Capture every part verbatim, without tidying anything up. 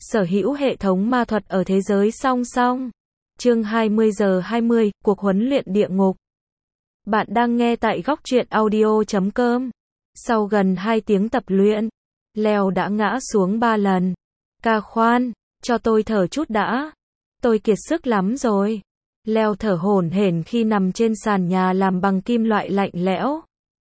sở hữu hệ thống ma thuật ở thế giới song song. Chương hai mươi giờ hai mươi, cuộc huấn luyện địa ngục. Bạn đang nghe tại góc truyện audio chấm com. Sau gần hai tiếng tập luyện, Leo đã ngã xuống ba lần. Ca khoan, cho tôi thở chút đã. Tôi kiệt sức lắm rồi. Leo thở hổn hển khi nằm trên sàn nhà làm bằng kim loại lạnh lẽo.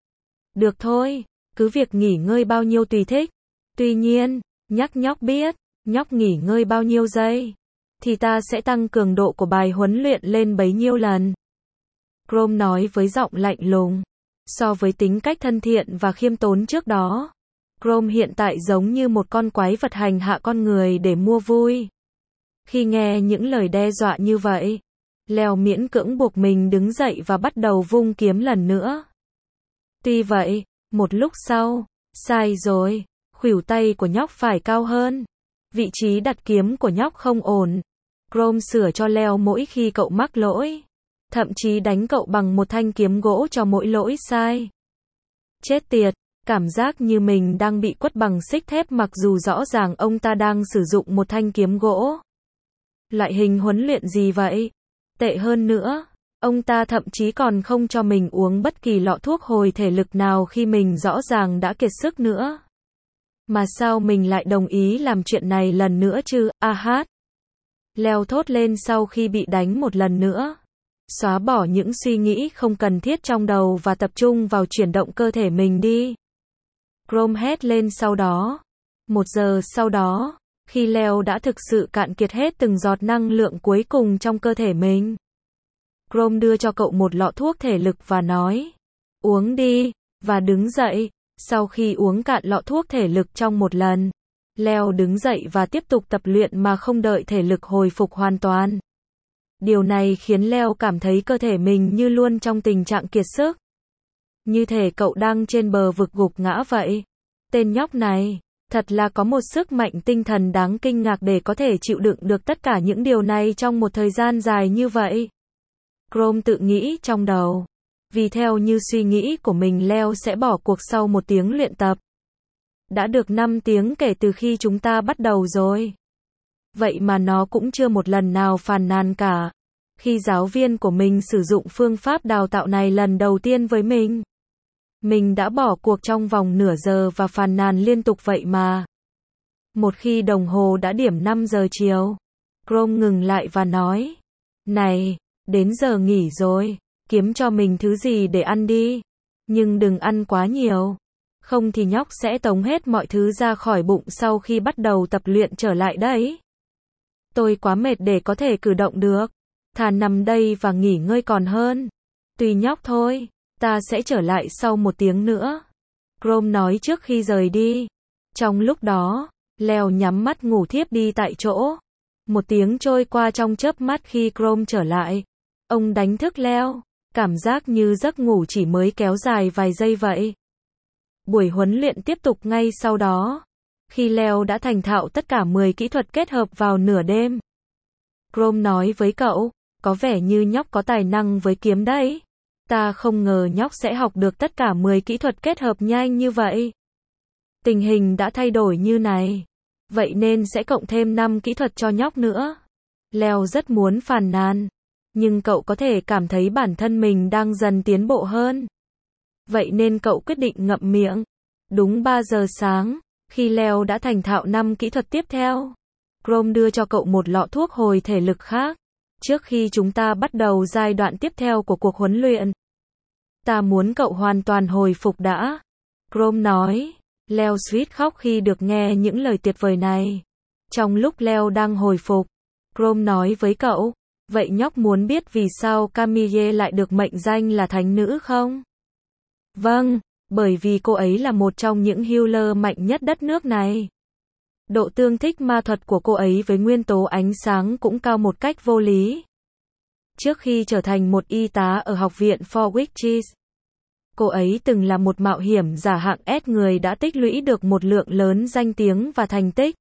Được thôi, cứ việc nghỉ ngơi bao nhiêu tùy thích. Tuy nhiên, nhắc nhóc biết, nhóc nghỉ ngơi bao nhiêu giây, thì ta sẽ tăng cường độ của bài huấn luyện lên bấy nhiêu lần. Chrome nói với giọng lạnh lùng. So với tính cách thân thiện và khiêm tốn trước đó, Chrome hiện tại giống như một con quái vật hành hạ con người để mua vui. Khi nghe những lời đe dọa như vậy, Leo miễn cưỡng buộc mình đứng dậy và bắt đầu vung kiếm lần nữa. Tuy vậy, một lúc sau, sai rồi, khuỷu tay của nhóc phải cao hơn. Vị trí đặt kiếm của nhóc không ổn. Chrome sửa cho Leo mỗi khi cậu mắc lỗi. Thậm chí đánh cậu bằng một thanh kiếm gỗ cho mỗi lỗi sai. Chết tiệt, cảm giác như mình đang bị quất bằng xích thép mặc dù rõ ràng ông ta đang sử dụng một thanh kiếm gỗ. Loại hình huấn luyện gì vậy? Tệ hơn nữa, ông ta thậm chí còn không cho mình uống bất kỳ lọ thuốc hồi thể lực nào khi mình rõ ràng đã kiệt sức nữa. Mà sao mình lại đồng ý làm chuyện này lần nữa chứ, a hát. Leo thốt lên sau khi bị đánh một lần nữa. Xóa bỏ những suy nghĩ không cần thiết trong đầu và tập trung vào chuyển động cơ thể mình đi. Chrome hét lên sau đó. Một giờ sau đó, khi Leo đã thực sự cạn kiệt hết từng giọt năng lượng cuối cùng trong cơ thể mình, Chrome đưa cho cậu một lọ thuốc thể lực và nói, uống đi, và đứng dậy. Sau khi uống cạn lọ thuốc thể lực trong một lần, Leo đứng dậy và tiếp tục tập luyện mà không đợi thể lực hồi phục hoàn toàn. Điều này khiến Leo cảm thấy cơ thể mình như luôn trong tình trạng kiệt sức. Như thể cậu đang trên bờ vực gục ngã vậy. Tên nhóc này, thật là có một sức mạnh tinh thần đáng kinh ngạc để có thể chịu đựng được tất cả những điều này trong một thời gian dài như vậy. Chrome tự nghĩ trong đầu. Vì theo như suy nghĩ của mình Leo sẽ bỏ cuộc sau một tiếng luyện tập. Đã được năm tiếng kể từ khi chúng ta bắt đầu rồi. Vậy mà nó cũng chưa một lần nào phàn nàn cả. Khi giáo viên của mình sử dụng phương pháp đào tạo này lần đầu tiên với mình, mình đã bỏ cuộc trong vòng nửa giờ và phàn nàn liên tục vậy mà. Một khi đồng hồ đã điểm năm giờ chiều, Chrome ngừng lại và nói, này, đến giờ nghỉ rồi. Kiếm cho mình thứ gì để ăn đi. Nhưng đừng ăn quá nhiều. Không thì nhóc sẽ tống hết mọi thứ ra khỏi bụng sau khi bắt đầu tập luyện trở lại đấy. Tôi quá mệt để có thể cử động được. Thà nằm đây và nghỉ ngơi còn hơn. Tùy nhóc thôi. Ta sẽ trở lại sau một tiếng nữa. Chrome nói trước khi rời đi. Trong lúc đó, Leo nhắm mắt ngủ thiếp đi tại chỗ. Một tiếng trôi qua trong chớp mắt khi Chrome trở lại. Ông đánh thức Leo. Cảm giác như giấc ngủ chỉ mới kéo dài vài giây vậy. Buổi huấn luyện tiếp tục ngay sau đó. Khi Leo đã thành thạo tất cả mười kỹ thuật kết hợp vào nửa đêm. Chrome nói với cậu, có vẻ như nhóc có tài năng với kiếm đấy. Ta không ngờ nhóc sẽ học được tất cả mười kỹ thuật kết hợp nhanh như vậy. Tình hình đã thay đổi như này. Vậy nên sẽ cộng thêm năm kỹ thuật cho nhóc nữa. Leo rất muốn phàn nàn. Nhưng cậu có thể cảm thấy bản thân mình đang dần tiến bộ hơn. Vậy nên cậu quyết định ngậm miệng. Đúng ba giờ sáng, khi Leo đã thành thạo năm kỹ thuật tiếp theo, Chrome đưa cho cậu một lọ thuốc hồi thể lực khác. Trước khi chúng ta bắt đầu giai đoạn tiếp theo của cuộc huấn luyện, ta muốn cậu hoàn toàn hồi phục đã. Chrome nói. Leo suýt khóc khi được nghe những lời tuyệt vời này. Trong lúc Leo đang hồi phục, Chrome nói với cậu, vậy nhóc muốn biết vì sao Camille lại được mệnh danh là thánh nữ không? Vâng, bởi vì cô ấy là một trong những healer mạnh nhất đất nước này. Độ tương thích ma thuật của cô ấy với nguyên tố ánh sáng cũng cao một cách vô lý. Trước khi trở thành một y tá ở học viện For Witches, cô ấy từng là một mạo hiểm giả hạng S người đã tích lũy được một lượng lớn danh tiếng và thành tích.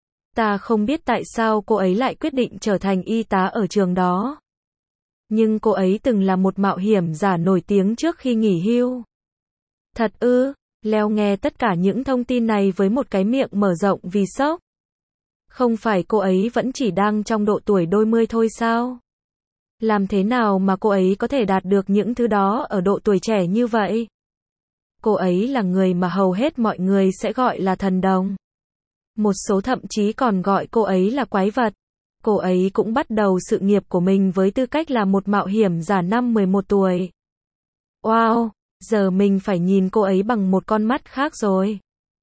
Ta không biết tại sao cô ấy lại quyết định trở thành y tá ở trường đó. Nhưng cô ấy từng là một mạo hiểm giả nổi tiếng trước khi nghỉ hưu. Thật ư? Leo nghe tất cả những thông tin này với một cái miệng mở rộng vì sốc. Không phải cô ấy vẫn chỉ đang trong độ tuổi đôi mươi thôi sao? Làm thế nào mà cô ấy có thể đạt được những thứ đó ở độ tuổi trẻ như vậy? Cô ấy là người mà hầu hết mọi người sẽ gọi là thần đồng. Một số thậm chí còn gọi cô ấy là quái vật. Cô ấy cũng bắt đầu sự nghiệp của mình với tư cách là một mạo hiểm giả năm mười một tuổi. Wow, giờ mình phải nhìn cô ấy bằng một con mắt khác rồi.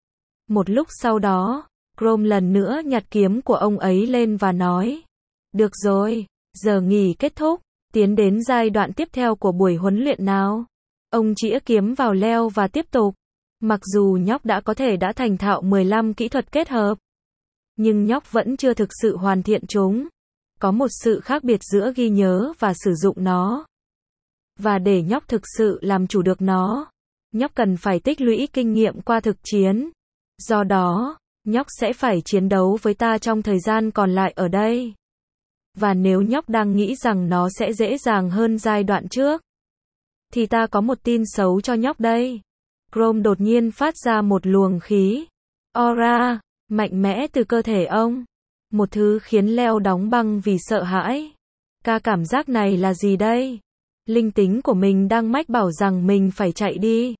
Một lúc sau đó, Chrome lần nữa nhặt kiếm của ông ấy lên và nói. Được rồi, giờ nghỉ kết thúc, tiến đến giai đoạn tiếp theo của buổi huấn luyện nào. Ông chĩa kiếm vào leo và tiếp tục. Mặc dù nhóc đã có thể đã thành thạo mười lăm kỹ thuật kết hợp, nhưng nhóc vẫn chưa thực sự hoàn thiện chúng. Có một sự khác biệt giữa ghi nhớ và sử dụng nó. Và để nhóc thực sự làm chủ được nó, nhóc cần phải tích lũy kinh nghiệm qua thực chiến. Do đó, nhóc sẽ phải chiến đấu với ta trong thời gian còn lại ở đây. Và nếu nhóc đang nghĩ rằng nó sẽ dễ dàng hơn giai đoạn trước, thì ta có một tin xấu cho nhóc đây. Chrome đột nhiên phát ra một luồng khí aura mạnh mẽ từ cơ thể ông. Một thứ khiến Leo đóng băng vì sợ hãi. Ca cảm giác này là gì đây? Linh tính của mình đang mách bảo rằng mình phải chạy đi.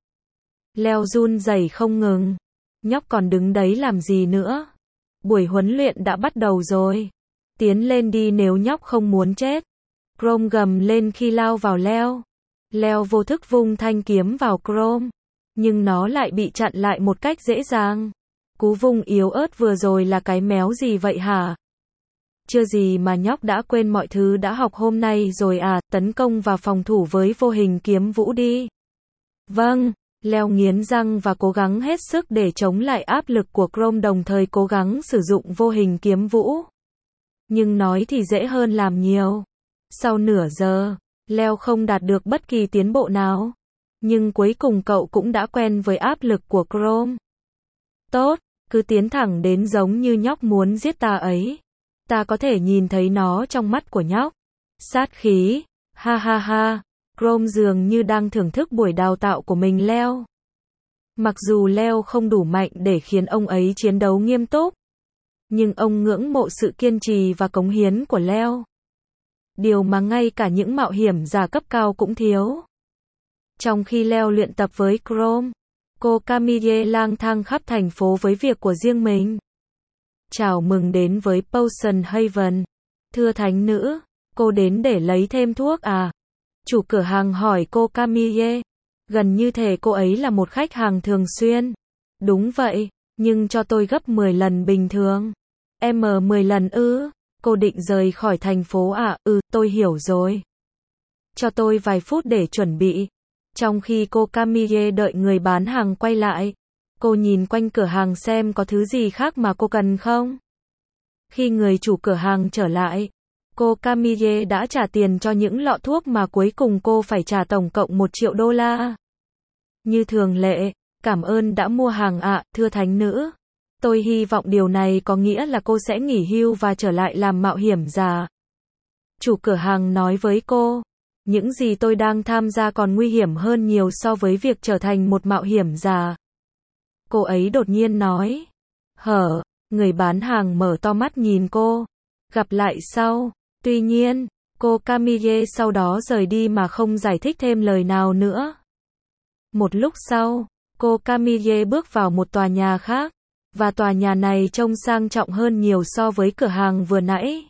Leo run rẩy không ngừng. Nhóc còn đứng đấy làm gì nữa? Buổi huấn luyện đã bắt đầu rồi. Tiến lên đi nếu nhóc không muốn chết. Chrome gầm lên khi lao vào Leo. Leo vô thức vung thanh kiếm vào Chrome. Nhưng nó lại bị chặn lại một cách dễ dàng. Cú vung yếu ớt vừa rồi là cái méo gì vậy hả? Chưa gì mà nhóc đã quên mọi thứ đã học hôm nay rồi à, tấn công và phòng thủ với vô hình kiếm vũ đi. Vâng, Leo nghiến răng và cố gắng hết sức để chống lại áp lực của Chrome đồng thời cố gắng sử dụng vô hình kiếm vũ. Nhưng nói thì dễ hơn làm nhiều. Sau nửa giờ, Leo không đạt được bất kỳ tiến bộ nào. Nhưng cuối cùng cậu cũng đã quen với áp lực của Chrome. Tốt, cứ tiến thẳng đến giống như nhóc muốn giết ta ấy. Ta có thể nhìn thấy nó trong mắt của nhóc. Sát khí, ha ha ha. Chrome dường như đang thưởng thức buổi đào tạo của mình Leo. Mặc dù Leo không đủ mạnh để khiến ông ấy chiến đấu nghiêm túc, nhưng ông ngưỡng mộ sự kiên trì và cống hiến của Leo. Điều mà ngay cả những mạo hiểm giả cấp cao cũng thiếu. Trong khi Leo luyện tập với Chrome, cô Camille lang thang khắp thành phố với việc của riêng mình. Chào mừng đến với Potion Haven. Thưa thánh nữ, cô đến để lấy thêm thuốc à? Chủ cửa hàng hỏi cô Camille. Gần như thể cô ấy là một khách hàng thường xuyên. Đúng vậy, nhưng cho tôi gấp mười lần bình thường. Em mười lần ư? Cô định rời khỏi thành phố à? Ừ, tôi hiểu rồi. Cho tôi vài phút để chuẩn bị. Trong khi cô Camille đợi người bán hàng quay lại, cô nhìn quanh cửa hàng xem có thứ gì khác mà cô cần không. Khi người chủ cửa hàng trở lại, cô Camille đã trả tiền cho những lọ thuốc mà cuối cùng cô phải trả tổng cộng một triệu đô la. Như thường lệ, cảm ơn đã mua hàng ạ, thưa thánh nữ. Tôi hy vọng điều này có nghĩa là cô sẽ nghỉ hưu và trở lại làm mạo hiểm giả. Chủ cửa hàng nói với cô, những gì tôi đang tham gia còn nguy hiểm hơn nhiều so với việc trở thành một mạo hiểm giả. Cô ấy đột nhiên nói. Hở, người bán hàng mở to mắt nhìn cô. Gặp lại sau. Tuy nhiên, cô Camille sau đó rời đi mà không giải thích thêm lời nào nữa. Một lúc sau, cô Camille bước vào một tòa nhà khác. Và tòa nhà này trông sang trọng hơn nhiều so với cửa hàng vừa nãy.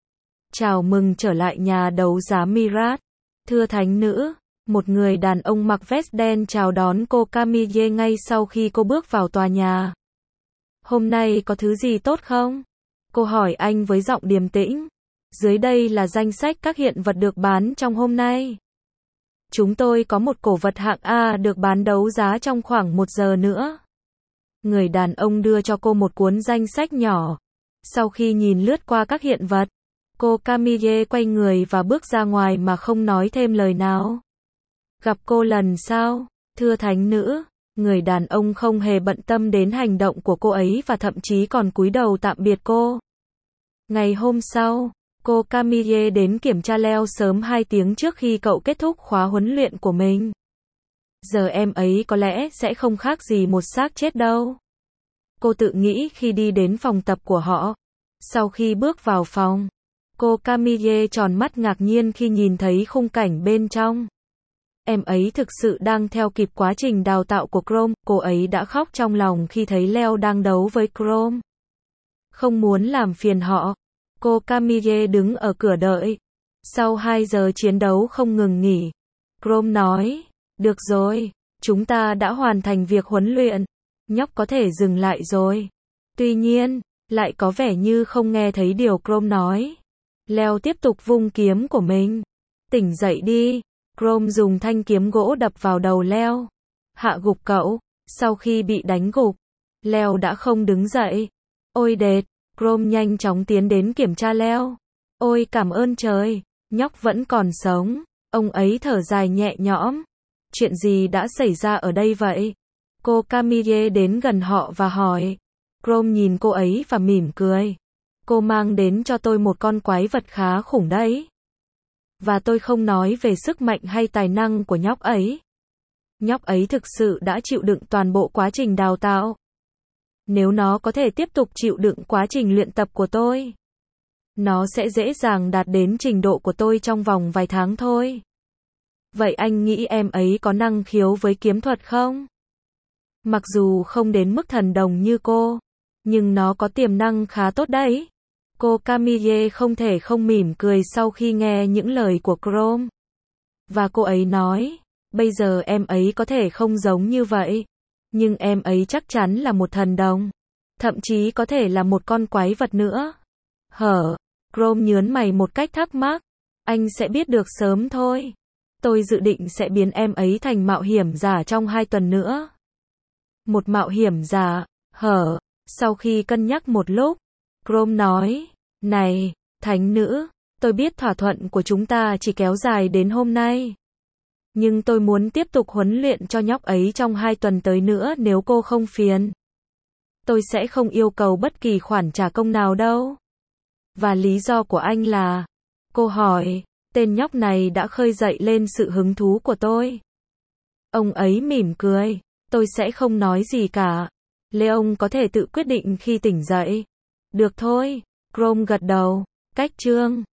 Chào mừng trở lại nhà đấu giá Mirat. Thưa thánh nữ, một người đàn ông mặc vest đen chào đón cô Camille ngay sau khi cô bước vào tòa nhà. Hôm nay có thứ gì tốt không? Cô hỏi anh với giọng điềm tĩnh. Dưới đây là danh sách các hiện vật được bán trong hôm nay. Chúng tôi có một cổ vật hạng A được bán đấu giá trong khoảng một giờ nữa. Người đàn ông đưa cho cô một cuốn danh sách nhỏ. Sau khi nhìn lướt qua các hiện vật, cô Camille quay người và bước ra ngoài mà không nói thêm lời nào. Gặp cô lần sau, thưa thánh nữ, người đàn ông không hề bận tâm đến hành động của cô ấy và thậm chí còn cúi đầu tạm biệt cô. Ngày hôm sau, cô Camille đến kiểm tra Leo sớm hai tiếng trước khi cậu kết thúc khóa huấn luyện của mình. Giờ em ấy có lẽ sẽ không khác gì một xác chết đâu. Cô tự nghĩ khi đi đến phòng tập của họ. Sau khi bước vào phòng, cô Camille tròn mắt ngạc nhiên khi nhìn thấy khung cảnh bên trong. Em ấy thực sự đang theo kịp quá trình đào tạo của Chrome, cô ấy đã khóc trong lòng khi thấy Leo đang đấu với Chrome. Không muốn làm phiền họ, cô Camille đứng ở cửa đợi. Sau hai giờ chiến đấu không ngừng nghỉ, Chrome nói, được rồi, chúng ta đã hoàn thành việc huấn luyện, nhóc có thể dừng lại rồi. Tuy nhiên, lại có vẻ như không nghe thấy điều Chrome nói. Leo tiếp tục vung kiếm của mình. Tỉnh dậy đi. Chrome dùng thanh kiếm gỗ đập vào đầu Leo. Hạ gục cậu. Sau khi bị đánh gục, Leo đã không đứng dậy. Ôi đệt, Chrome nhanh chóng tiến đến kiểm tra Leo. Ôi cảm ơn trời, nhóc vẫn còn sống. Ông ấy thở dài nhẹ nhõm. Chuyện gì đã xảy ra ở đây vậy? Cô Camille đến gần họ và hỏi. Chrome nhìn cô ấy và mỉm cười. Cô mang đến cho tôi một con quái vật khá khủng đấy. Và tôi không nói về sức mạnh hay tài năng của nhóc ấy. Nhóc ấy thực sự đã chịu đựng toàn bộ quá trình đào tạo. Nếu nó có thể tiếp tục chịu đựng quá trình luyện tập của tôi, nó sẽ dễ dàng đạt đến trình độ của tôi trong vòng vài tháng thôi. Vậy anh nghĩ em ấy có năng khiếu với kiếm thuật không? Mặc dù không đến mức thần đồng như cô, nhưng nó có tiềm năng khá tốt đấy. Cô Camille không thể không mỉm cười sau khi nghe những lời của Chrome. Và cô ấy nói, bây giờ em ấy có thể không giống như vậy, nhưng em ấy chắc chắn là một thần đồng. Thậm chí có thể là một con quái vật nữa. Hở, Chrome nhớn mày một cách thắc mắc. Anh sẽ biết được sớm thôi. Tôi dự định sẽ biến em ấy thành mạo hiểm giả trong hai tuần nữa. Một mạo hiểm giả, hở, sau khi cân nhắc một lúc, Chrome nói, này, thánh nữ, tôi biết thỏa thuận của chúng ta chỉ kéo dài đến hôm nay. Nhưng tôi muốn tiếp tục huấn luyện cho nhóc ấy trong hai tuần tới nữa nếu cô không phiền. Tôi sẽ không yêu cầu bất kỳ khoản trả công nào đâu. Và lý do của anh là, cô hỏi, tên nhóc này đã khơi dậy lên sự hứng thú của tôi. Ông ấy mỉm cười, tôi sẽ không nói gì cả. Leon có thể tự quyết định khi tỉnh dậy. Được thôi, Chrome gật đầu. Cách chương